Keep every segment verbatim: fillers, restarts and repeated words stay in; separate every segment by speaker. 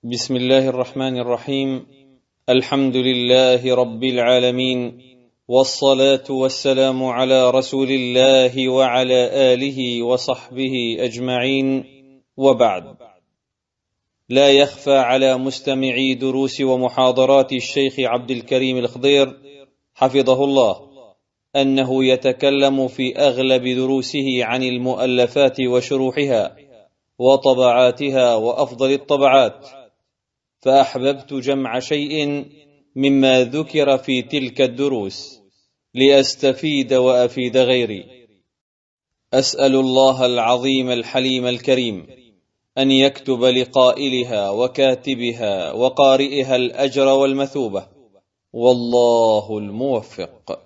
Speaker 1: بسم الله الرحمن الرحيم. الحمد لله رب العالمين، والصلاة والسلام على رسول الله وعلى آله وصحبه أجمعين، وبعد. لا يخفى على مستمعي دروس ومحاضرات الشيخ عبد الكريم الخضير حفظه الله أنه يتكلم في أغلب دروسه عن المؤلفات وشروحها وطبعاتها وأفضل الطبعات، فأحببت جمع شيء مما ذكر في تلك الدروس لأستفيد وأفيد غيري. أسأل الله العظيم الحليم الكريم أن يكتب لقائلها وكاتبها وقارئها الأجر والمثوبة، والله الموفق.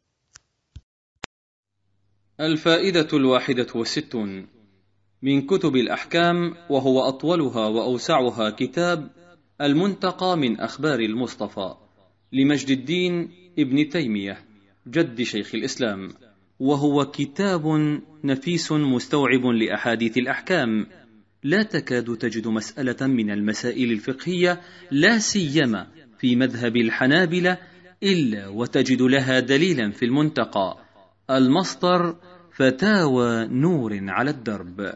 Speaker 1: الفائدة الواحدة والستون من كتب الأحكام، وهو أطولها وأوسعها، كتاب المنتقى من أخبار المصطفى لمجد الدين ابن تيمية جد شيخ الإسلام، وهو كتاب نفيس مستوعب لأحاديث الأحكام. لا تكاد تجد مسألة من المسائل الفقهية لا سيما في مذهب الحنابلة إلا وتجد لها دليلا في المنتقى. المصدر فتاوى نور على الدرب.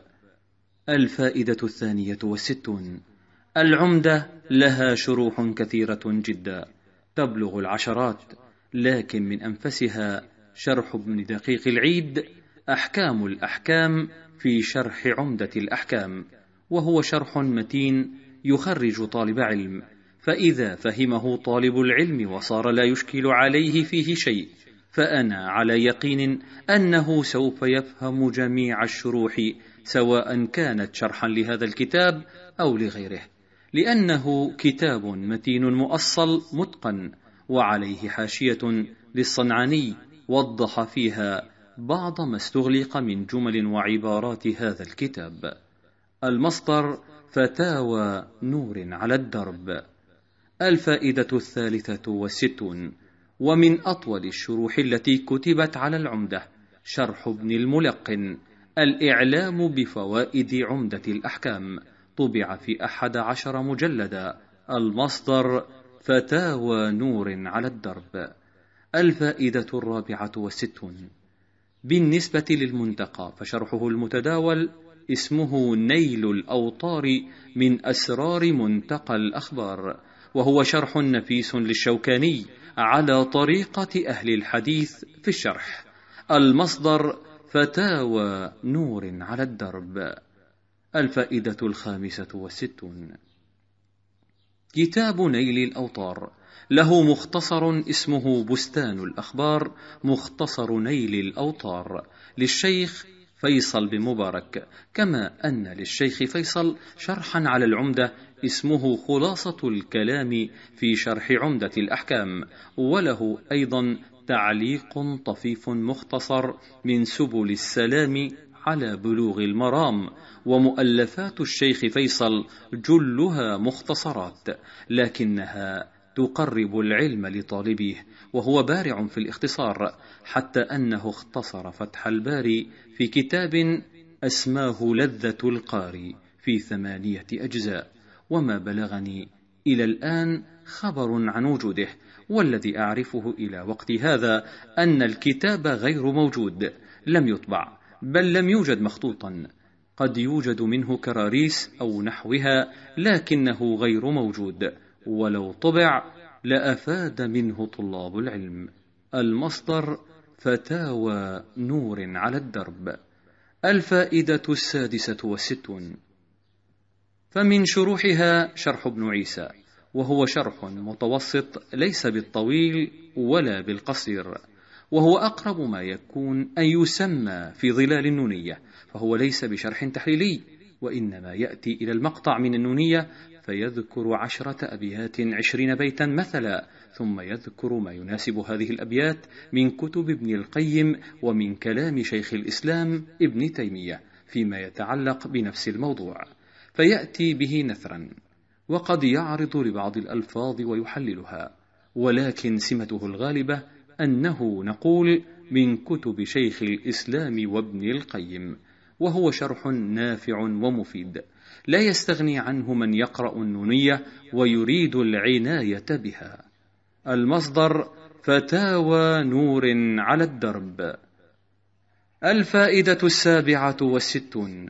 Speaker 1: الفائدة الثانية والستون العمدة لها شروح كثيرة جدا تبلغ العشرات، لكن من أنفسها شرح ابن دقيق العيد أحكام الأحكام في شرح عمدة الأحكام، وهو شرح متين يخرج طالب علم، فإذا فهمه طالب العلم وصار لا يشكل عليه فيه شيء، فأنا على يقين أنه سوف يفهم جميع الشروح، سواء كانت شرحا لهذا الكتاب أو لغيره، لأنه كتاب متين مؤصل متقن، وعليه حاشية للصنعاني وضح فيها بعض ما استغلق من جمل وعبارات هذا الكتاب. المصدر فتاوى نور على الدرب. الفائدة الثالثة والستون ومن أطول الشروح التي كتبت على العمدة شرح ابن الملقن الإعلام بفوائد عمدة الأحكام، طبع في أحد عشر مجلدا. المصدر فتاوى نور على الدرب. الفائدة الرابعة والستون بالنسبة للمنتقى فشرحه المتداول اسمه نيل الأوطار من أسرار منتقى الأخبار، وهو شرح نفيس للشوكاني على طريقة أهل الحديث في الشرح. المصدر فتاوى نور على الدرب. الفائدة الخامسة والستون كتاب نيل الأوطار له مختصر اسمه بستان الأخبار، مختصر نيل الأوطار للشيخ فيصل بن مبارك، كما أن للشيخ فيصل شرحا على العمدة اسمه خلاصة الكلام في شرح عمدة الأحكام، وله أيضا تعليق طفيف مختصر من سبل السلام على بلوغ المرام. ومؤلفات الشيخ فيصل جلها مختصرات، لكنها تقرب العلم لطالبيه، وهو بارع في الاختصار، حتى أنه اختصر فتح الباري في كتاب أسماه لذة القاري في ثمانية أجزاء، وما بلغني إلى الآن خبر عن وجوده، والذي أعرفه إلى وقت هذا أن الكتاب غير موجود، لم يطبع، بل لم يوجد مخطوطا، قد يوجد منه كراريس أو نحوها، لكنه غير موجود، ولو طبع لأفاد منه طلاب العلم. المصدر فتاوى نور على الدرب. الفائدة السادسة والستون فمن شروحها شرح ابن عيسى، وهو شرح متوسط ليس بالطويل ولا بالقصير، وهو أقرب ما يكون أن يسمى في ظلال النونية، فهو ليس بشرح تحليلي، وإنما يأتي إلى المقطع من النونية فيذكر عشرة أبيات عشرين بيتا مثلا، ثم يذكر ما يناسب هذه الأبيات من كتب ابن القيم ومن كلام شيخ الإسلام ابن تيمية فيما يتعلق بنفس الموضوع، فيأتي به نثرا، وقد يعرض لبعض الألفاظ ويحللها، ولكن سمته الغالبة أنه نقول من كتب شيخ الإسلام وابن القيم، وهو شرح نافع ومفيد لا يستغني عنه من يقرأ النونية ويريد العناية بها. المصدر: فتاوى نور على الدرب. الفائدة السابعة والستون.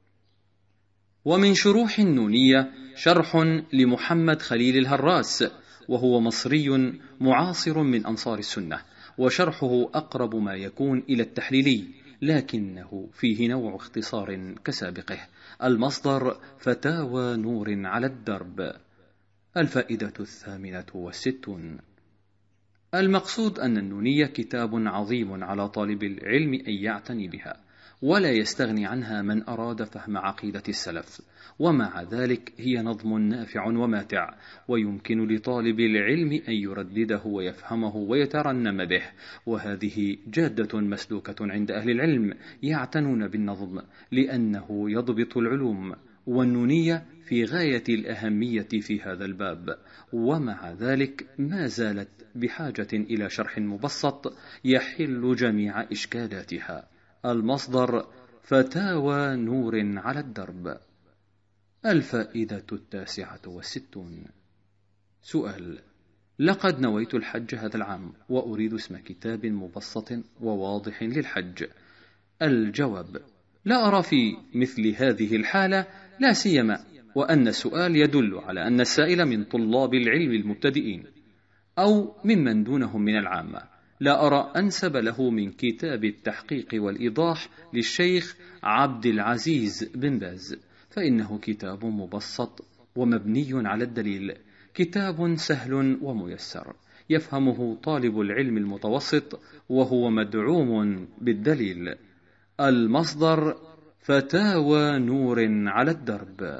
Speaker 1: ومن شروح النونية شرح لمحمد خليل الهراس، وهو مصري معاصر من أنصار السنة، وشرحه أقرب ما يكون إلى التحليلي، لكنه فيه نوع اختصار كسابقه. المصدر: فتاوى نور على الدرب. الفائدة الثامنة والستون. المقصود أن النونية كتاب عظيم على طالب العلم أن يعتني بها، ولا يستغني عنها من أراد فهم عقيدة السلف، ومع ذلك هي نظم نافع وماتع، ويمكن لطالب العلم أن يردده ويفهمه ويترنم به، وهذه جادة مسلوكة عند أهل العلم يعتنون بالنظم لأنه يضبط العلوم، والنونية في غاية الأهمية في هذا الباب، ومع ذلك ما زالت بحاجة إلى شرح مبسط يحل جميع إشكالاتها. المصدر: فتاوى نور على الدرب. الفائدة التاسعة والستون. سؤال: لقد نويت الحج هذا العام وأريد اسم كتاب مبسط وواضح للحج. الجواب: لا أرى في مثل هذه الحالة، لا سيما وأن السؤال يدل على أن السائل من طلاب العلم المبتدئين أو ممن دونهم من العامة، لا أرى أنسب له من كتاب التحقيق والإيضاح للشيخ عبد العزيز بن باز، فإنه كتاب مبسط ومبني على الدليل، كتاب سهل وميسر يفهمه طالب العلم المتوسط، وهو مدعوم بالدليل. المصدر: فتاوى نور على الدرب.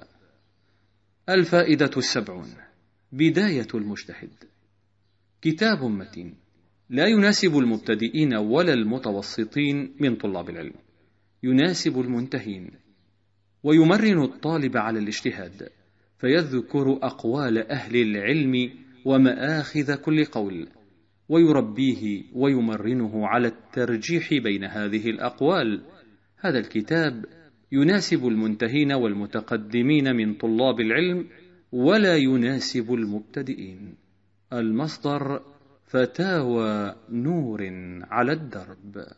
Speaker 1: الفائدة السبعون. بداية المجتهد. كتاب متين لا يناسب المبتدئين ولا المتوسطين من طلاب العلم، يناسب المنتهين، ويمرن الطالب على الاجتهاد، فيذكر أقوال أهل العلم ومآخذ كل قول، ويربيه ويمرنه على الترجيح بين هذه الأقوال. هذا الكتاب يناسب المنتهين والمتقدمين من طلاب العلم، ولا يناسب المبتدئين. المصدر: فتاوى نور على الدرب.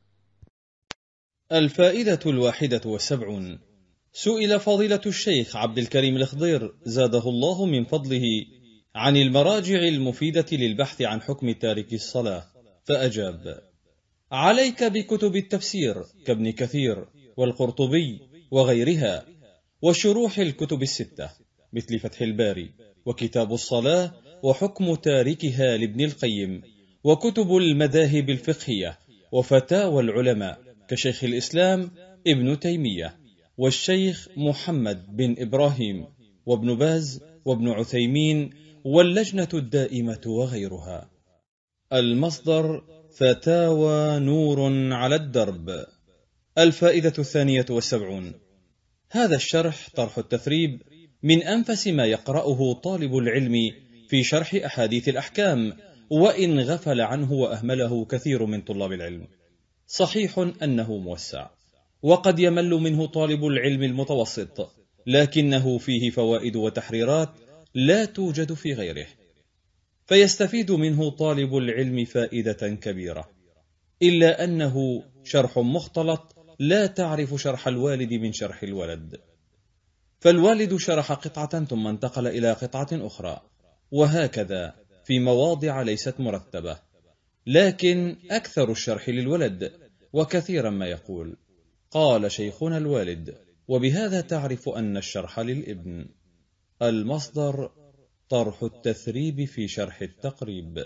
Speaker 2: الفائدة الواحدة والسبعون. سئل فضيلة الشيخ عبد الكريم الخضير زاده الله من فضله عن المراجع المفيدة للبحث عن حكم تارك الصلاة، فأجاب: عليك بكتب التفسير كابن كثير والقرطبي وغيرها، وشروح الكتب الستة مثل فتح الباري، وكتاب الصلاة وحكم تاركها لابن القيم، وكتب المذاهب الفقهية، وفتاوى العلماء كشيخ الإسلام ابن تيمية والشيخ محمد بن إبراهيم وابن باز وابن عثيمين واللجنة الدائمة وغيرها. المصدر: فتاوى نور على الدرب. الفائدة الثانية والسبعون. هذا الشرح طرح التثريب من أنفس ما يقرأه طالب العلم في شرح أحاديث الأحكام، وإن غفل عنه وأهمله كثير من طلاب العلم. صحيح أنه موسع، وقد يمل منه طالب العلم المتوسط، لكنه فيه فوائد وتحريرات لا توجد في غيره، فيستفيد منه طالب العلم فائدة كبيرة، إلا أنه شرح مختلط لا تعرف شرح الوالد من شرح الولد، فالوالد شرح قطعة ثم انتقل إلى قطعة أخرى، وهكذا في مواضع ليست مرتبة، لكن أكثر الشرح للولد، وكثيرا ما يقول قال شيخنا الوالد، وبهذا تعرف أن الشرح للابن. المصدر: طرح التثريب في شرح التقريب.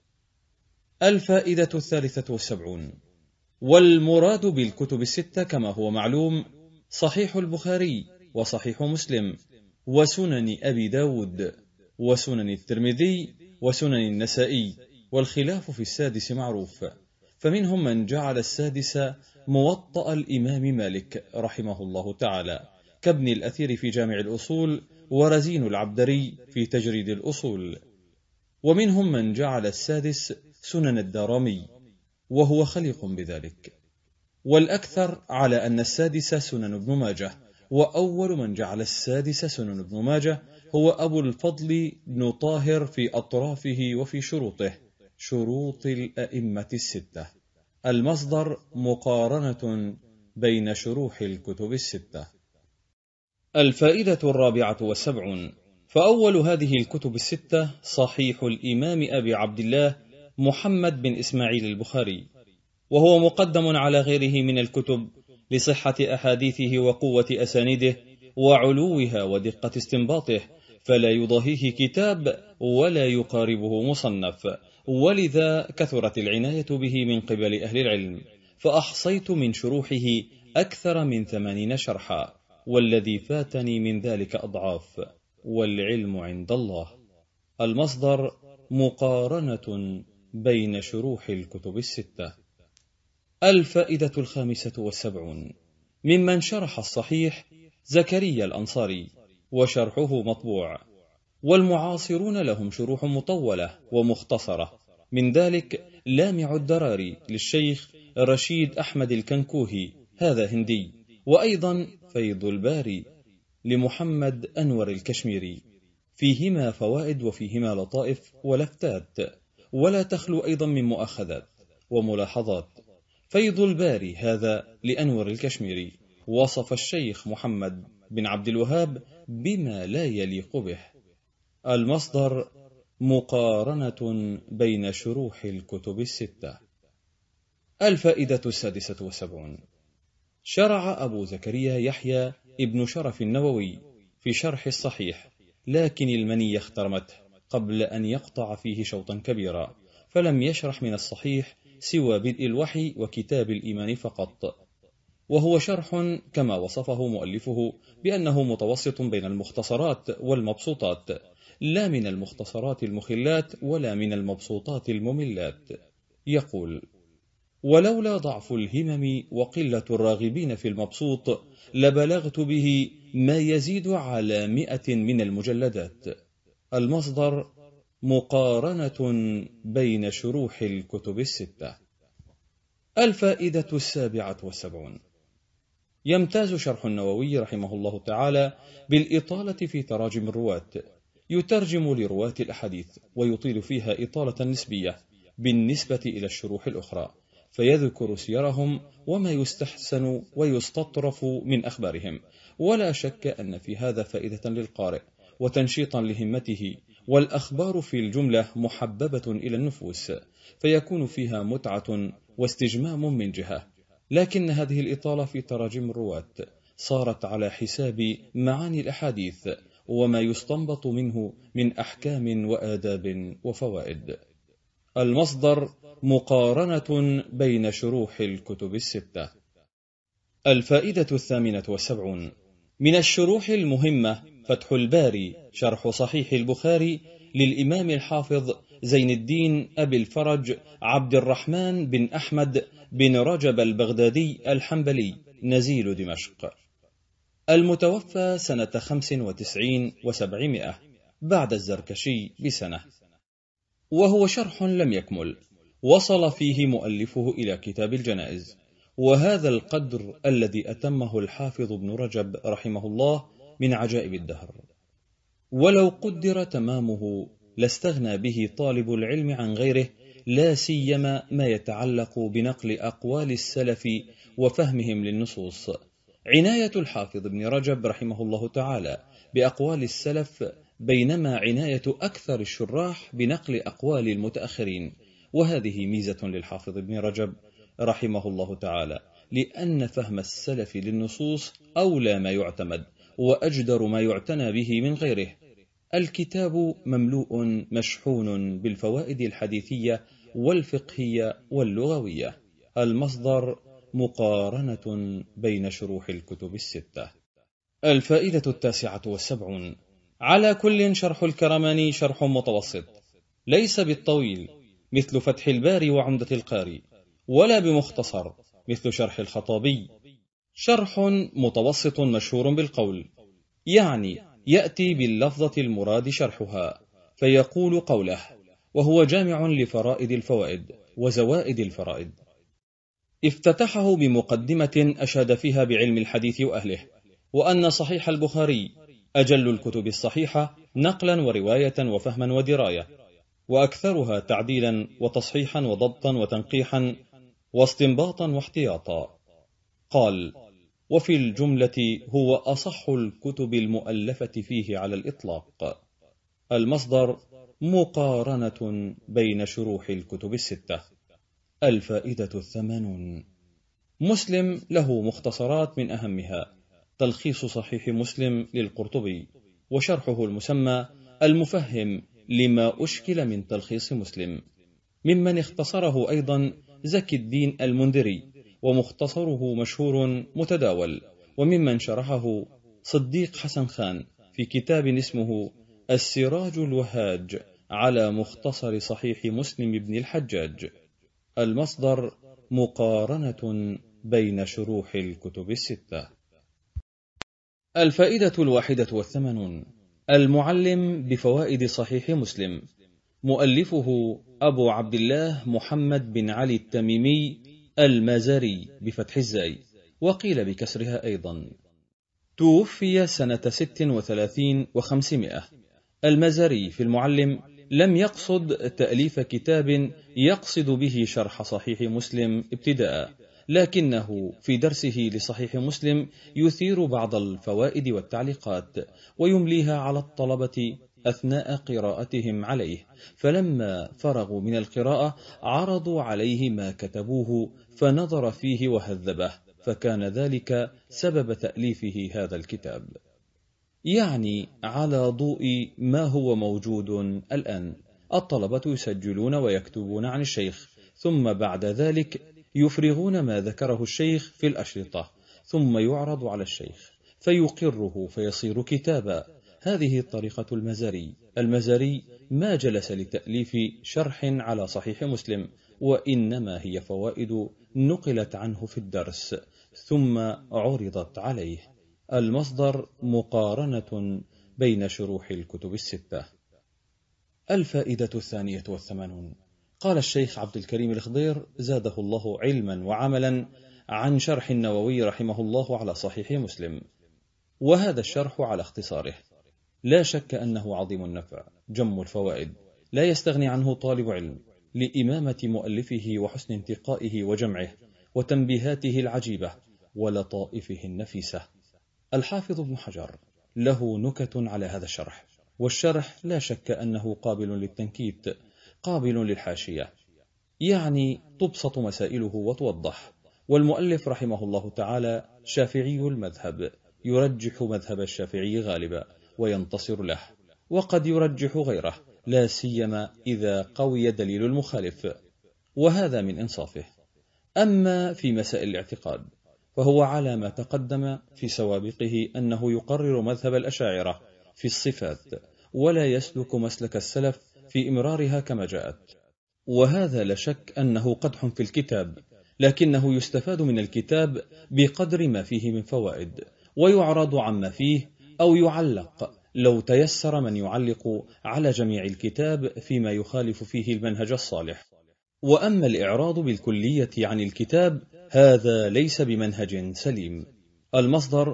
Speaker 2: الفائدة الثالثة والسبعون. والمراد بالكتب الستة كما هو معلوم صحيح البخاري وصحيح مسلم وسنن أبي داود وسنن الترمذي وسنن النسائي، والخلاف في السادس معروف، فمنهم من جعل السادس موطأ الإمام مالك رحمه الله تعالى كابن الأثير في جامع الأصول ورزين العبدري في تجريد الأصول، ومنهم من جعل السادس سنن الدارمي وهو خليق بذلك. والأكثر على أن السادس سنن ابن ماجه، وأول من جعل السادس سنن ابن ماجه هو أبو الفضل بن طاهر في أطرافه وفي شروطه، شروط الأئمة الستة. المصدر مقارنة بين شروح الكتب الستة. الفائدة الرابعة والسبعون. فأول هذه الكتب الستة صحيح الإمام أبي عبد الله محمد بن إسماعيل البخاري، وهو مقدم على غيره من الكتب لصحة أحاديثه وقوة أسانيده وعلوها ودقة استنباطه، فلا يضاهيه كتاب ولا يقاربه مصنف، ولذا كثرت العناية به من قبل أهل العلم، فأحصيت من شروحه أكثر من ثمانين شرحا، والذي فاتني من ذلك أضعاف، والعلم عند الله. المصدر مقارنة بين شروح الكتب الستة. الفائدة الخامسة والسبعون. ممن شرح الصحيح زكريا الأنصاري، وشرحه مطبوع، والمعاصرون لهم شروح مطولة ومختصرة، من ذلك لامع الدراري للشيخ رشيد أحمد الكنكوهي، هذا هندي، وأيضا فيض الباري لمحمد أنور الكشميري، فيهما فوائد وفيهما لطائف ولفتات، ولا تخلو أيضا من مؤاخذات وملاحظات. فيض الباري هذا لأنور الكشميري وصف الشيخ محمد بن عبد الوهاب بما لا يليق به. المصدر مقارنة بين شروح الكتب الستة. الفائدة السادسة والسبعون. شرع أبو زكريا يحيى ابن شرف النووي في شرح الصحيح، لكن المنية اخترمته قبل أن يقطع فيه شوطا كبيرا، فلم يشرح من الصحيح سوى بدء الوحي وكتاب الإيمان فقط، وهو شرح كما وصفه مؤلفه بأنه متوسط بين المختصرات والمبسوطات، لا من المختصرات المخلات ولا من المبسوطات المملات. يقول: ولولا ضعف الهمم وقلة الراغبين في المبسوط لبلغت به ما يزيد على مئة من المجلدات. المصدر مقارنة بين شروح الكتب الستة. الفائدة السابعة والسبعون. يمتاز شرح النووي رحمه الله تعالى بالإطالة في تراجم الرواة، يترجم لرواة الأحاديث ويطيل فيها إطالة نسبية بالنسبة إلى الشروح الأخرى، فيذكر سيرهم وما يستحسن ويستطرف من أخبارهم، ولا شك أن في هذا فائدة للقارئ وتنشيطا لهمته، والأخبار في الجملة محببة إلى النفوس، فيكون فيها متعة واستجمام من جهة، لكن هذه الإطالة في تراجم الرواة صارت على حساب معاني الأحاديث وما يستنبط منه من أحكام وآداب وفوائد. المصدر مقارنة بين شروح الكتب الستة. الفائدة الثامنة والسبعون. من الشروح المهمة فتح الباري شرح صحيح البخاري للإمام الحافظ زين الدين أبي الفرج عبد الرحمن بن أحمد بن رجب البغدادي الحنبلي نزيل دمشق، المتوفى سنة خمس وتسعين وسبعمائة بعد الزركشي بسنة، وهو شرح لم يكمل، وصل فيه مؤلفه إلى كتاب الجنائز، وهذا القدر الذي أتمه الحافظ ابن رجب رحمه الله من عجائب الدهر، ولو قدر تمامه لاستغنى به طالب العلم عن غيره، لا سيما ما يتعلق بنقل أقوال السلف وفهمهم للنصوص. عناية الحافظ ابن رجب رحمه الله تعالى بأقوال السلف، بينما عناية أكثر الشراح بنقل أقوال المتأخرين، وهذه ميزة للحافظ ابن رجب رحمه الله تعالى، لأن فهم السلف للنصوص أولى ما يعتمد وأجدر ما يعتنى به من غيره. الكتاب مملوء مشحون بالفوائد الحديثية والفقهية واللغوية. المصدر مقارنة بين شروح الكتب الستة. الفائدة التاسعة والسبعون. على كل شرح الكرماني شرح متوسط، ليس بالطويل مثل فتح الباري وعمدة القاري، ولا بمختصر مثل شرح الخطابي، شرح متوسط مشهور بالقول، يعني يأتي باللفظة المراد شرحها فيقول قوله، وهو جامع لفرائد الفوائد وزوائد الفرائد. افتتحه بمقدمة أشاد فيها بعلم الحديث وأهله، وأن صحيح البخاري أجل الكتب الصحيحة نقلا ورواية وفهما ودراية، وأكثرها تعديلا وتصحيحا وضبطا وتنقيحا واستنباطا واحتياطا. قال: وفي الجملة هو أصح الكتب المؤلفة فيه على الإطلاق. المصدر: مقارنة بين شروح الكتب الستة. الفائدة الثمانون: مسلم له مختصرات، من أهمها تلخيص صحيح مسلم للقرطبي، وشرحه المسمى المفهم لما أشكل من تلخيص مسلم. ممن اختصره أيضا زكي الدين المنذري، ومختصره مشهور متداول. وممن شرحه صديق حسن خان في كتاب اسمه السراج الوهاج على مختصر صحيح مسلم بن الحجاج. المصدر: مقارنة بين شروح الكتب الستة. الفائدة الواحدة والثمانون: المعلم بفوائد صحيح مسلم. مؤلفه أبو عبد الله محمد بن علي التميمي المازري بفتح الزاي، وقيل بكسرها أيضا. توفي سنة ست وثلاثين وخمسمائة. المازري في المعلم لم يقصد تأليف كتاب يقصد به شرح صحيح مسلم ابتداء، لكنه في درسه لصحيح مسلم يثير بعض الفوائد والتعليقات ويمليها على الطلبة أثناء قراءتهم عليه، فلما فرغوا من القراءة عرضوا عليه ما كتبوه فنظر فيه وهذبه، فكان ذلك سبب تأليفه هذا الكتاب. يعني على ضوء ما هو موجود الآن، الطلبة يسجلون ويكتبون عن الشيخ، ثم بعد ذلك يفرغون ما ذكره الشيخ في الأشرطة، ثم يعرض على الشيخ فيقره فيصير كتابا. هذه طريقة المزاري. المزاري ما جلس لتأليف شرح على صحيح مسلم، وإنما هي فوائد نقلت عنه في الدرس ثم عرضت عليه. المصدر: مقارنة بين شروح الكتب الستة. الفائدة الثانية والثمانون: قال الشيخ عبد الكريم الخضير زاده الله علما وعملا عن شرح النووي رحمه الله على صحيح مسلم، وهذا الشرح على اختصاره لا شك أنه عظيم النفع جم الفوائد، لا يستغني عنه طالب علم لإمامة مؤلفه وحسن انتقائه وجمعه وتنبيهاته العجيبة ولطائفه النفيسة. الحافظ ابن حجر له نكت على هذا الشرح، والشرح لا شك أنه قابل للتنكيت، قابل للحاشية، يعني تبسط مسائله وتوضح. والمؤلف رحمه الله تعالى شافعي المذهب، يرجح مذهب الشافعي غالبا وينتصر له، وقد يرجح غيره، لا سيما إذا قوي دليل المخالف، وهذا من إنصافه. أما في مسائل الاعتقاد فهو على ما تقدم في سوابقه أنه يقرر مذهب الأشاعرة في الصفات، ولا يسلك مسلك السلف في إمرارها كما جاءت، وهذا لا شك أنه قدح في الكتاب، لكنه يستفاد من الكتاب بقدر ما فيه من فوائد، ويعرض عما فيه أو يعلق لو تيسر من يعلق على جميع الكتاب فيما يخالف فيه المنهج الصالح. وأما الإعراض بالكلية عن الكتاب هذا ليس بمنهج سليم. المصدر: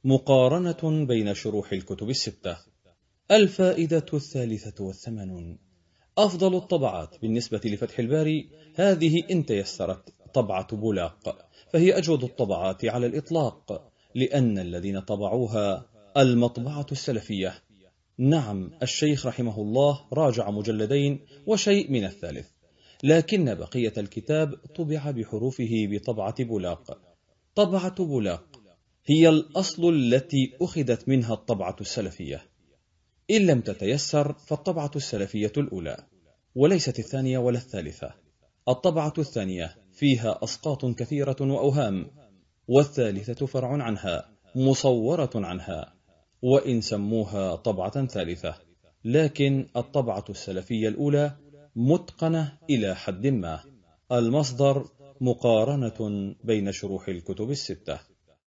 Speaker 2: مقارنة بين شروح الكتب الستة. الفائدة الثالثة والثمانون: أفضل الطبعات بالنسبة لفتح الباري هذه إن تيسرت طبعة بولاق، فهي أجود الطبعات على الإطلاق، لأن الذين طبعوها المطبعة السلفية. نعم، الشيخ رحمه الله راجع مجلدين وشيء من الثالث، لكن بقية الكتاب طبع بحروفه بطبعة بولاق. طبعة بولاق هي الأصل التي أخذت منها الطبعة السلفية، إن لم تتيسر فالطبعة السلفية الأولى، وليست الثانية ولا الثالثة. الطبعة الثانية فيها أسقاط كثيرة وأوهام، والثالثة فرع عنها مصورة عنها، وإن سموها طبعة ثالثة، لكن الطبعة السلفية الأولى متقنة إلى حد ما. المصدر: مقارنة بين شروح الكتب الستة.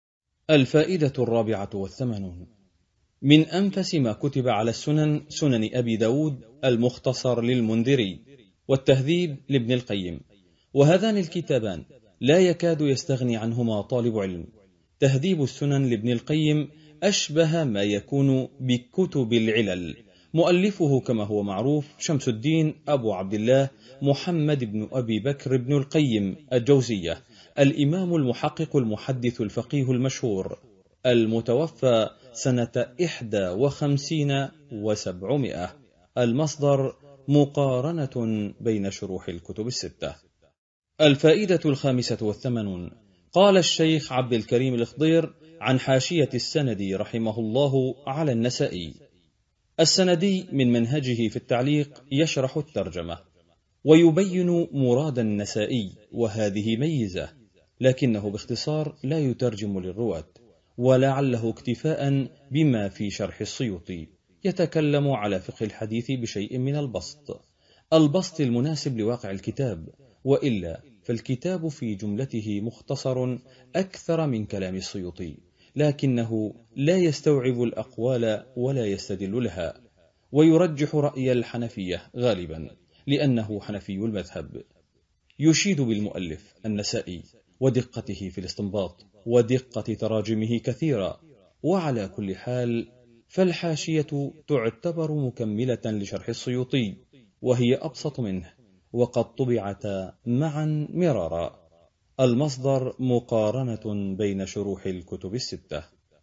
Speaker 2: الفائدة الرابعة والثمانون: من أنفس ما كتب على السنن سنن أبي داود المختصر للمنذري، والتهذيب لابن القيم، وهذان الكتابان لا يكاد يستغني عنهما طالب علم. تهذيب السنن لابن القيم أشبه ما يكون بكتب العلل، مؤلفه كما هو معروف شمس الدين أبو عبد الله محمد بن أبي بكر بن القيم الجوزية، الإمام المحقق المحدث الفقيه المشهور، المتوفى سنة إحدى وخمسين وسبعمائة. المصدر مقارنة بين شروح الكتب الستة. الفائدة الخامسة والثمانون. قال الشيخ عبد الكريم الخضير عن حاشية السندي رحمه الله على النسائي: السندي من منهجه في التعليق يشرح الترجمة ويبين مراد النسائي، وهذه ميزة، لكنه باختصار لا يترجم للرواة، ولعله اكتفاء بما في شرح السيوطي يتكلم على فقه الحديث بشيء من البسط البسط المناسب لواقع الكتاب، وإلا فالكتاب في جملته مختصر أكثر من كلام السيوطي، لكنه لا يستوعب الأقوال ولا يستدل لها، ويرجح رأي الحنفية غالبا لأنه حنفي المذهب. يشيد بالمؤلف النسائي ودقته في الاستنباط ودقة تراجمه كثيرا، وعلى كل حال فالحاشية تعتبر مكملة لشرح السيوطي، وهي أبسط منه، وقد طبعتا معا مرارا. المصدر مقارنة بين شروح الكتب الستة.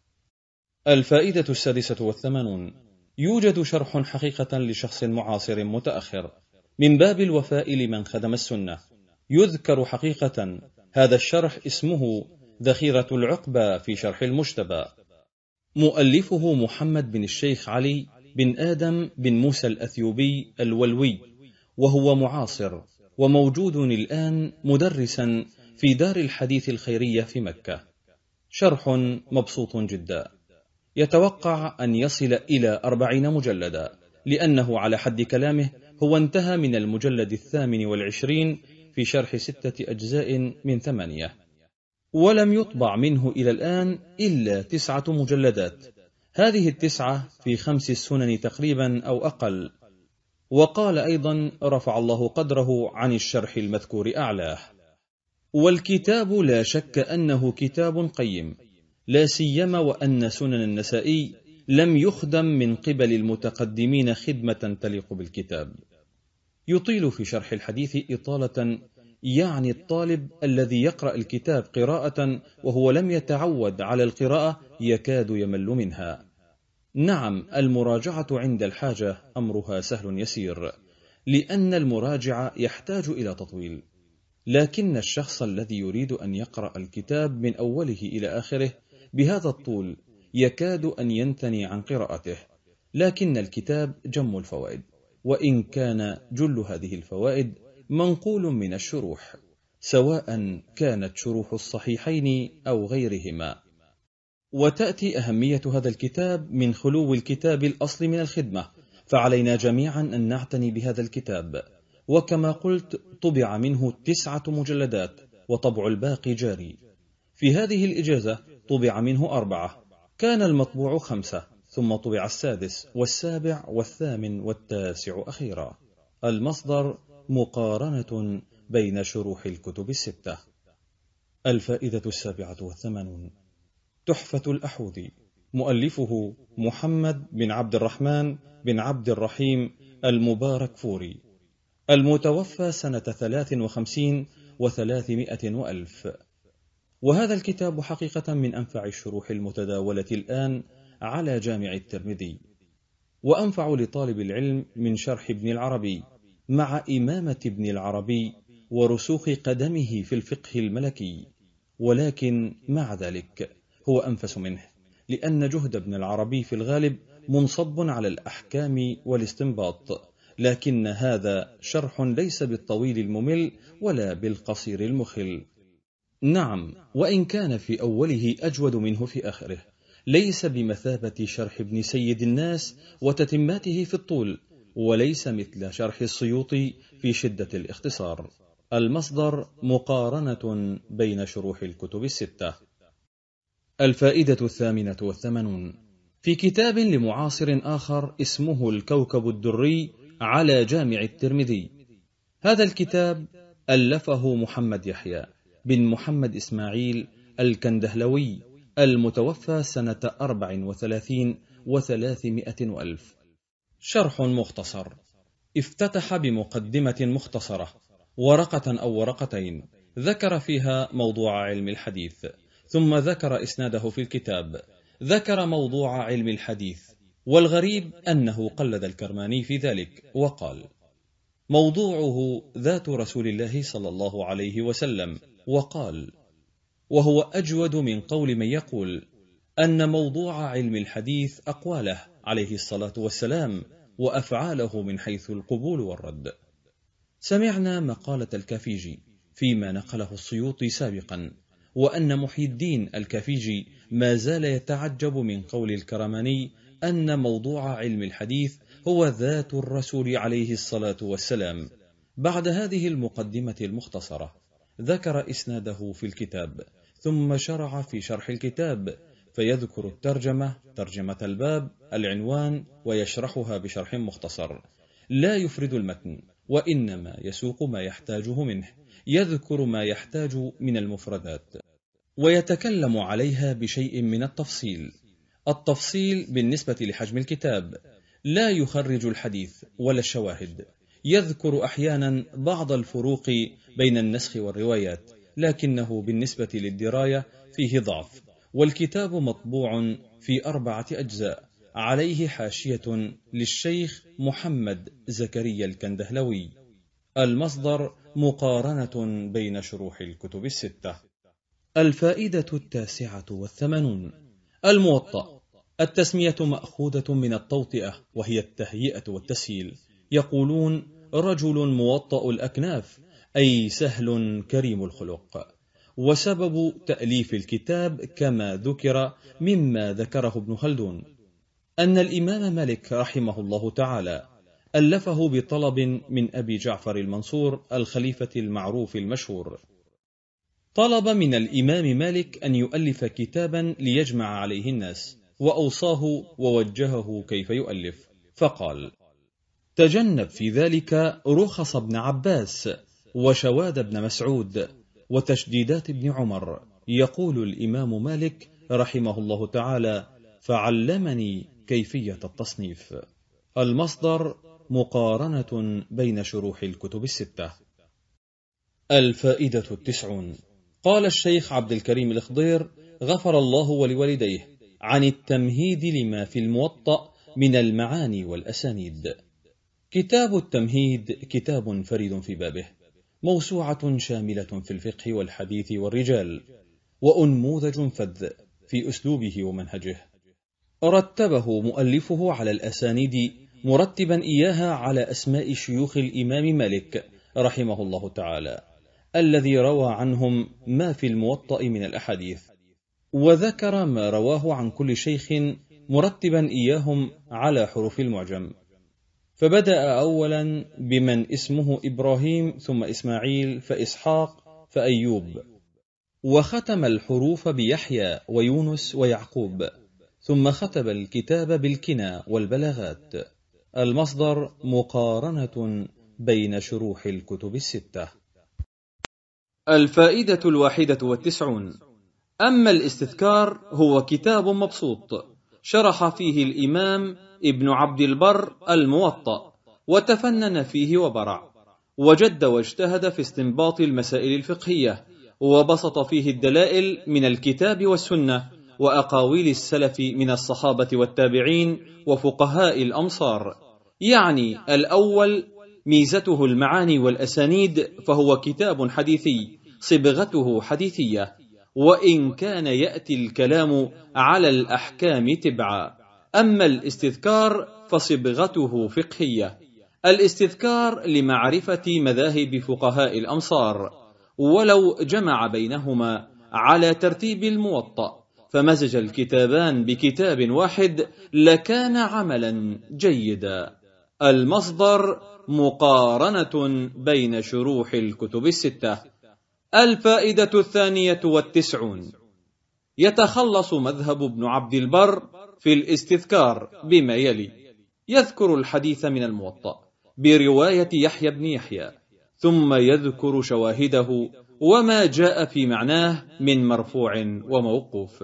Speaker 2: الفائدة السادسة والثمانون. يوجد شرح حقيقة لشخص معاصر متأخر من باب الوفاء لمن خدم السنة، يذكر حقيقة. هذا الشرح اسمه ذخيرة العقبة في شرح المجتبى، مؤلفه محمد بن الشيخ علي بن آدم بن موسى الأثيوبي الولوي، وهو معاصر وموجود الآن مدرسا في دار الحديث الخيرية في مكة. شرح مبسوط جدا، يتوقع أن يصل إلى أربعين مجلدا، لأنه على حد كلامه هو انتهى من المجلد الثامن والعشرين في شرح ستة أجزاء من ثمانية، ولم يطبع منه إلى الآن إلا تسعة مجلدات، هذه التسعة في خمس السنن تقريبا أو أقل. وقال أيضا رفع الله قدره عن الشرح المذكور أعلاه. والكتاب لا شك أنه كتاب قيم، لا سيما وأن سنن النسائي لم يخدم من قبل المتقدمين خدمة تليق بالكتاب. يطيل في شرح الحديث إطالة، يعني الطالب الذي يقرأ الكتاب قراءة وهو لم يتعود على القراءة يكاد يمل منها. نعم، المراجعة عند الحاجة أمرها سهل يسير، لأن المراجع يحتاج إلى تطويل، لكن الشخص الذي يريد أن يقرأ الكتاب من أوله إلى آخره بهذا الطول يكاد أن ينثني عن قراءته. لكن الكتاب جم الفوائد، وإن كان جل هذه الفوائد منقول من الشروح، سواء كانت شروح الصحيحين أو غيرهما. وتأتي أهمية هذا الكتاب من خلو الكتاب الأصل من الخدمة، فعلينا جميعا أن نعتني بهذا الكتاب. وكما قلت طبع منه تسعة مجلدات، وطبع الباقي جاري. في هذه الإجازة طبع منه أربعة، كان المطبوع خمسة، ثم طبع السادس والسابع والثامن والتاسع أخيرا. المصدر مقارنة بين شروح الكتب الستة. الفائدة السابعة والثمانون. تحفة الأحوذي، مؤلفه محمد بن عبد الرحمن بن عبد الرحيم المبارك فوري، المتوفى سنة ثلاث وخمسين وثلاثمائة وألف. وهذا الكتاب حقيقة من أنفع الشروح المتداولة الآن على جامع الترمذي، وأنفع لطالب العلم من شرح ابن العربي، مع إمامة ابن العربي ورسوخ قدمه في الفقه الملكي. ولكن مع ذلك هو أنفس منه، لأن جهد ابن العربي في الغالب منصب على الأحكام والاستنباط، لكن هذا شرح ليس بالطويل الممل ولا بالقصير المخل. نعم، وإن كان في أوله أجود منه في آخره، ليس بمثابة شرح ابن سيد الناس وتتماته في الطول، وليس مثل شرح السيوطي في شدة الاختصار. المصدر مقارنة بين شروح الكتب الستة. الفائدة الثامنة والثمانون. في كتاب لمعاصر آخر اسمه الكوكب الدري على جامع الترمذي. هذا الكتاب ألفه محمد يحيى، بن محمد إسماعيل الكندهلوي المتوفى سنة أربع وثلاثين وثلاثمائة وألف. شرح مختصر. افتتح بمقدمة مختصرة ورقة أو ورقتين ذكر فيها موضوع علم الحديث، ثم ذكر إسناده في الكتاب، ذكر موضوع علم الحديث، والغريب أنه قلد الكرماني في ذلك وقال: موضوعه ذات رسول الله صلى الله عليه وسلم، وقال: وهو أجود من قول من يقول أن موضوع علم الحديث أقواله عليه الصلاة والسلام وأفعاله من حيث القبول والرد. سمعنا مقالة الكافيجي فيما نقله السيوطي سابقا، وأن محي الدين الكافيجي ما زال يتعجب من قول الكرماني أن موضوع علم الحديث هو ذات الرسول عليه الصلاة والسلام. بعد هذه المقدمة المختصرة ذكر إسناده في الكتاب، ثم شرع في شرح الكتاب فيذكر الترجمة، ترجمة الباب، العنوان، ويشرحها بشرح مختصر لا يفرد المتن، وإنما يسوق ما يحتاجه منه، يذكر ما يحتاج من المفردات، ويتكلم عليها بشيء من التفصيل. التفصيل بالنسبة لحجم الكتاب، لا يخرج الحديث ولا الشواهد، يذكر أحيانا بعض الفروق بين النسخ والروايات، لكنه بالنسبة للدراية فيه ضعف. والكتاب مطبوع في أربعة أجزاء، عليه حاشية للشيخ محمد زكريا الكندهلوي. المصدر مقارنة بين شروح الكتب الستة. الفائدة التاسعة والثمانون. الموطأ. التسمية مأخوذة من التوطئة، وهي التهيئة والتسهيل. يقولون رجل موطأ الأكناف، أي سهل كريم الخلق. وسبب تأليف الكتاب كما ذكر مما ذكره ابن خلدون أن الإمام مالك رحمه الله تعالى ألفه بطلب من أبي جعفر المنصور الخليفة المعروف المشهور. طلب من الإمام مالك أن يؤلف كتابا ليجمع عليه الناس، وأوصاه ووجهه كيف يؤلف، فقال: تجنب في ذلك رخص ابن عباس وشواد ابن مسعود وتشديدات ابن عمر. يقول الإمام مالك رحمه الله تعالى: فعلمني كيفية التصنيف. المصدر مقارنة بين شروح الكتب الستة. الفائدة التسعون. قال الشيخ عبد الكريم الخضير غفر الله ولوالديه عن التمهيد لما في الموطأ من المعاني والأسانيد. كتاب التمهيد كتاب فريد في بابه، موسوعة شاملة في الفقه والحديث والرجال، وأنموذج فذ في أسلوبه ومنهجه. رتبه مؤلفه على الأسانيد مرتبا إياها على أسماء شيوخ الإمام مالك رحمه الله تعالى الذي روى عنهم ما في الموطأ من الأحاديث، وذكر ما رواه عن كل شيخ مرتبا إياهم على حروف المعجم. فبدأ أولا بمن اسمه إبراهيم، ثم إسماعيل، فإسحاق، فأيوب، وختم الحروف بيحيى ويونس ويعقوب، ثم ختم الكتاب بالكنى والبلاغات. المصدر مقارنة بين شروح الكتب الستة. الفائدة الواحدة والتسعون. أما الاستذكار هو كتاب مبسوط شرح فيه الإمام ابن عبد البر الموطأ، وتفنن فيه وبرع، وجد واجتهد في استنباط المسائل الفقهية، وبسط فيه الدلائل من الكتاب والسنة وأقاويل السلف من الصحابة والتابعين وفقهاء الأمصار. يعني الأول ميزته المعاني والأسانيد، فهو كتاب حديثي صبغته حديثية، وإن كان يأتي الكلام على الأحكام تبعا. أما الاستذكار فصبغته فقهية، الاستذكار لمعرفة مذاهب فقهاء الأمصار، ولو جمع بينهما على ترتيب الموطأ فمزج الكتابان بكتاب واحد لكان عملا جيدا. المصدر مقارنة بين شروح الكتب الستة. الفائدة الثانية والتسعون. يتخلص مذهب ابن عبد البر في الاستذكار بما يلي: يذكر الحديث من الموطأ برواية يحيى بن يحيى، ثم يذكر شواهده
Speaker 1: وما جاء في معناه من مرفوع وموقوف.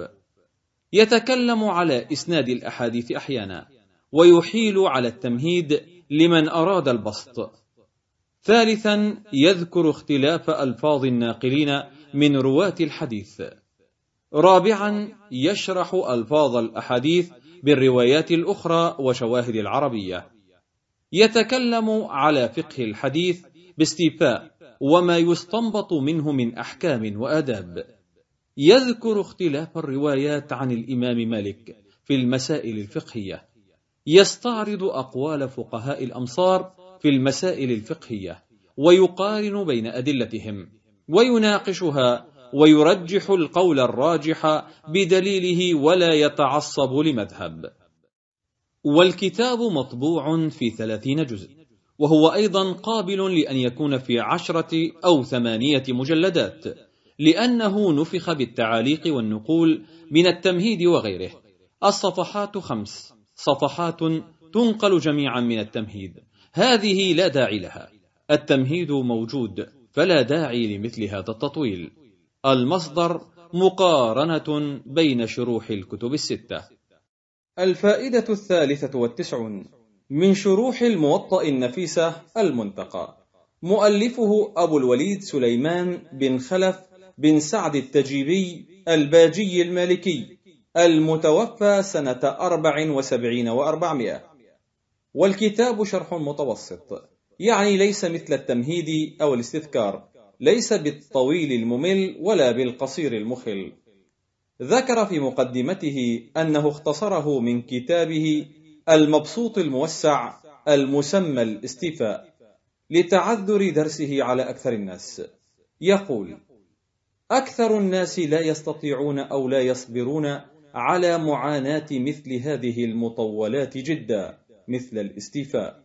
Speaker 1: يتكلم على إسناد الأحاديث أحيانا، ويحيل على التمهيد لمن أراد البسط. ثالثا، يذكر اختلاف ألفاظ الناقلين من رواة الحديث. رابعا، يشرح ألفاظ الأحاديث بالروايات الأخرى وشواهد العربية. يتكلم على فقه الحديث باستيفاء وما يستنبط منه من أحكام وآداب. يذكر اختلاف الروايات عن الإمام مالك في المسائل الفقهية. يستعرض أقوال فقهاء الأمصار في المسائل الفقهية، ويقارن بين أدلتهم ويناقشها، ويرجح القول الراجح بدليله ولا يتعصب لمذهب. والكتاب مطبوع في ثلاثين جزء، وهو أيضا قابل لأن يكون في عشرة أو ثمانية مجلدات، لأنه نفخ بالتعاليق والنقول من التمهيد وغيره. الصفحات خمس صفحات تنقل جميعا من التمهيد، هذه لا داعي لها. التمهيد موجود، فلا داعي لمثل هذا التطويل. المصدر مقارنة بين شروح الكتب الستة. الفائدة الثالثة والتسعون من شروح الموطأ النفيسة المنتقى. مؤلفه أبو الوليد سليمان بن خلف بن سعد التجيبي الباجي المالكي، المتوفى سنة أربع وسبعين وأربعمائة. والكتاب شرح متوسط، يعني ليس مثل التمهيد أو الاستذكار، ليس بالطويل الممل ولا بالقصير المخل. ذكر في مقدمته أنه اختصره من كتابه المبسوط الموسع المسمى الاستيفاء لتعذر درسه على أكثر الناس. يقول: أكثر الناس لا يستطيعون أو لا يصبرون على معاناة مثل هذه المطولات جدا مثل الاستيفاء.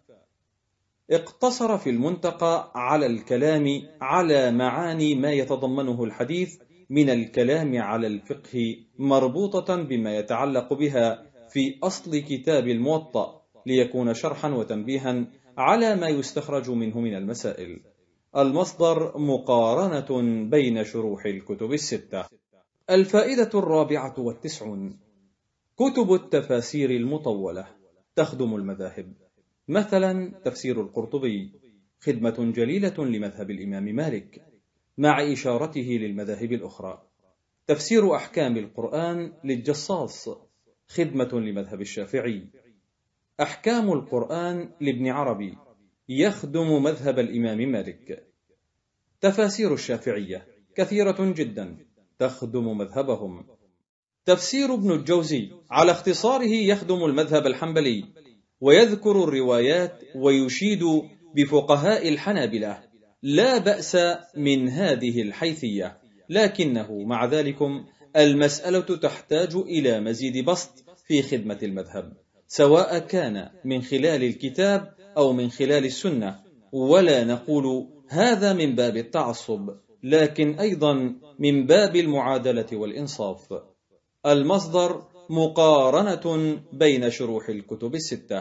Speaker 1: اقتصر في المنتقى على الكلام على معاني ما يتضمنه الحديث من الكلام على الفقه مربوطة بما يتعلق بها في أصل كتاب الموطأ، ليكون شرحا وتنبيها على ما يستخرج منه من المسائل. المصدر مقارنة بين شروح الكتب الستة. الفائدة الرابعة والتسعون كتب التفاسير المطولة تخدم المذاهب. مثلا تفسير القرطبي خدمة جليلة لمذهب الإمام مالك مع إشارته للمذاهب الأخرى. تفسير أحكام القرآن للجصاص خدمة لمذهب الشافعي. أحكام القرآن لابن عربي يخدم مذهب الإمام مالك. تفاسير الشافعية كثيرة جدا تخدم مذهبهم. تفسير ابن الجوزي على اختصاره يخدم المذهب الحنبلي، ويذكر الروايات ويشيد بفقهاء الحنابلة. لا بأس من هذه الحيثية، لكنه مع ذلك المسألة تحتاج إلى مزيد بسط في خدمة المذهب، سواء كان من خلال الكتاب أو من خلال السنة. ولا نقول هذا من باب التعصب، لكن أيضا من باب المعادلة والإنصاف. المصدر مقارنة بين شروح الكتب الستة.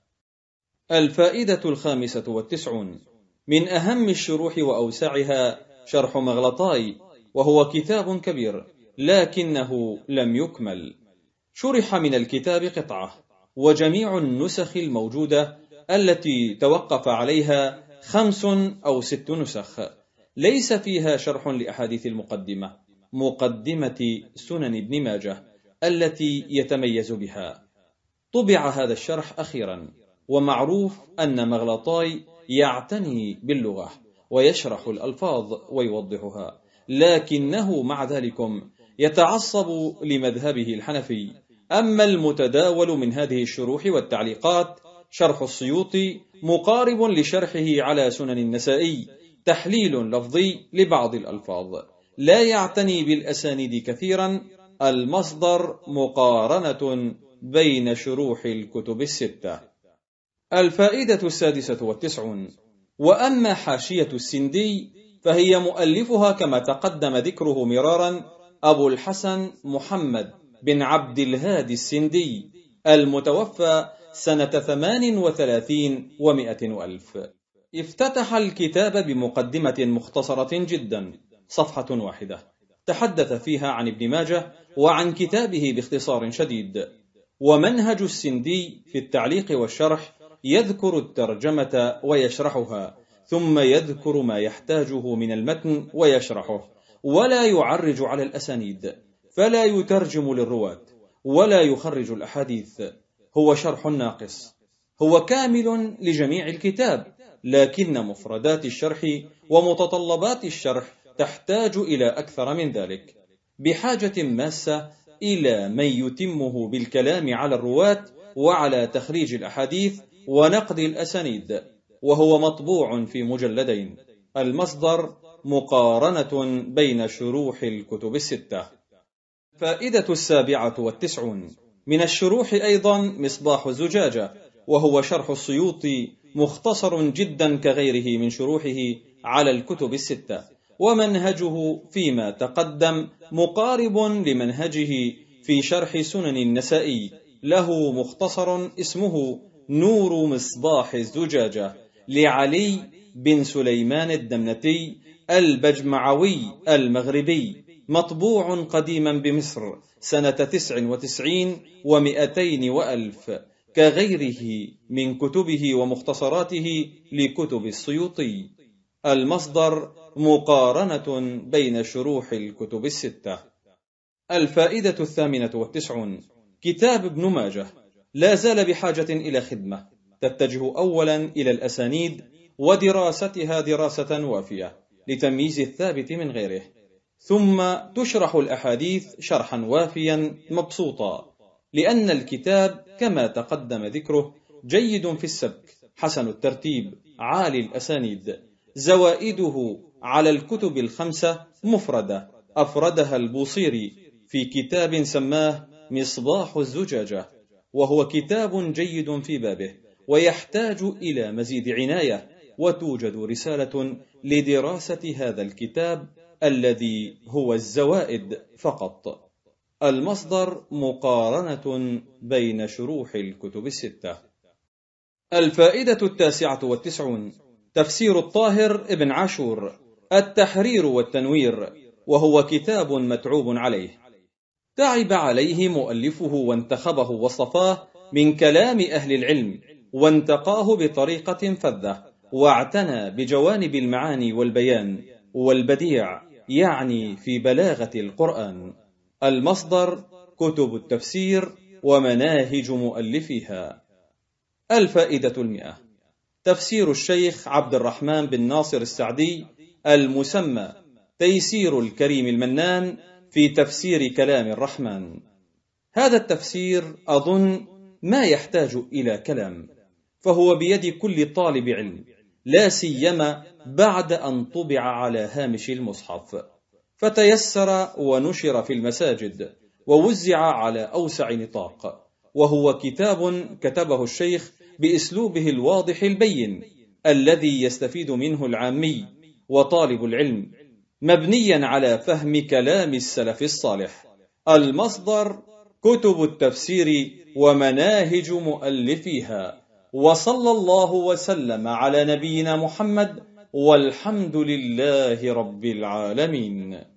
Speaker 1: الفائدة الخامسة والتسعون من أهم الشروح وأوسعها شرح مغلطاي، وهو كتاب كبير لكنه لم يكمل. شرح من الكتاب قطعة، وجميع النسخ الموجودة التي توقف عليها خمس أو ست نسخ ليس فيها شرح لأحاديث المقدمة مقدمة سنن ابن ماجه التي يتميز بها. طبع هذا الشرح أخيرا، ومعروف أن مغلطاي يعتني باللغة ويشرح الألفاظ ويوضحها، لكنه مع ذلك يتعصب لمذهبه الحنفي. أما المتداول من هذه الشروح والتعليقات شرح السيوطي مقارب لشرحه على سنن النسائي، تحليل لفظي لبعض الألفاظ، لا يعتني بالأسانيد كثيرا. المصدر مقارنة بين شروح الكتب الستة. الفائدة السادسة والتسعون وأما حاشية السندي فهي مؤلفها كما تقدم ذكره مرارا أبو الحسن محمد بن عبد الهادي السندي، المتوفى سنة ثمان وثلاثين ومائة وألف. افتتح الكتاب بمقدمة مختصرة جدا
Speaker 2: صفحة واحدة، تحدث فيها عن ابن ماجه وعن كتابه باختصار شديد. ومنهج السندي في التعليق والشرح يذكر الترجمة ويشرحها، ثم يذكر ما يحتاجه من المتن ويشرحه، ولا يعرج على الأسانيد، فلا يترجم للرواة ولا يخرج الأحاديث. هو شرح ناقص، هو كامل لجميع الكتاب، لكن مفردات الشرح ومتطلبات الشرح تحتاج إلى أكثر من ذلك، بحاجة ماسة إلى من يتمه بالكلام على الرواة وعلى تخريج الأحاديث ونقد الأسانيد، وهو مطبوع في مجلدين. المصدر: مقارنة بين شروح الكتب الستة. فائدة السابعة والتسعون من الشروح أيضا مصباح الزجاجة، وهو شرح السيوطي مختصر جدا كغيره من شروحه على الكتب الستة، ومنهجه فيما تقدم مقارب لمنهجه في شرح سنن النسائي، له مختصر اسمه نور مصباح الزجاجة لعلي بن سليمان الدمنتي البجمعوي المغربي، مطبوع قديما بمصر سنة تسع وتسعين ومئتين وألف، كغيره من كتبه ومختصراته لكتب السيوطي. المصدر: مقارنة بين شروح الكتب الستة. الفائدة الثامنة والتسعون كتاب ابن ماجه لا زال بحاجة إلى خدمة تتجه أولا إلى الأسانيد ودراستها دراسة وافية لتمييز الثابت من غيره، ثم تشرح الأحاديث شرحا وافيا مبسوطا، لأن الكتاب كما تقدم ذكره جيد في السبك، حسن الترتيب، عالي الأسانيد. زوائده على الكتب الخمسة مفردة أفردها البوصيري في كتاب سماه مصباح الزجاجة، وهو كتاب جيد في بابه ويحتاج إلى مزيد عناية، وتوجد رسالة لدراسة هذا الكتاب الذي هو الزوائد فقط. المصدر: مقارنة بين شروح الكتب الستة. الفائدة التاسعة والتسعون تفسير الطاهر ابن عاشور التحرير والتنوير، وهو كتاب متعوب عليه، تعب عليه مؤلفه وانتخبه واصطفاه من كلام أهل العلم، وانتقاه بطريقة فذة، واعتنى بجوانب المعاني والبيان والبديع، يعني في بلاغة القرآن. المصدر: كتب التفسير ومناهج مؤلفيها. الفائدة المئة تفسير الشيخ عبد الرحمن بن ناصر السعدي المسمى تيسير الكريم المنان في تفسير كلام الرحمن. هذا التفسير أظن ما يحتاج إلى كلام، فهو بيد كل طالب علم، لا سيما بعد أن طبع على هامش المصحف، فتيسر ونشر في المساجد ووزع على أوسع نطاق، وهو كتاب كتبه الشيخ بأسلوبه الواضح البين الذي يستفيد منه العامي وطالب العلم، مبنيا على فهم كلام السلف الصالح. المصدر: كتب التفسير ومناهج مؤلفيها. وصلى الله وسلم على نبينا محمد، والحمد لله رب العالمين.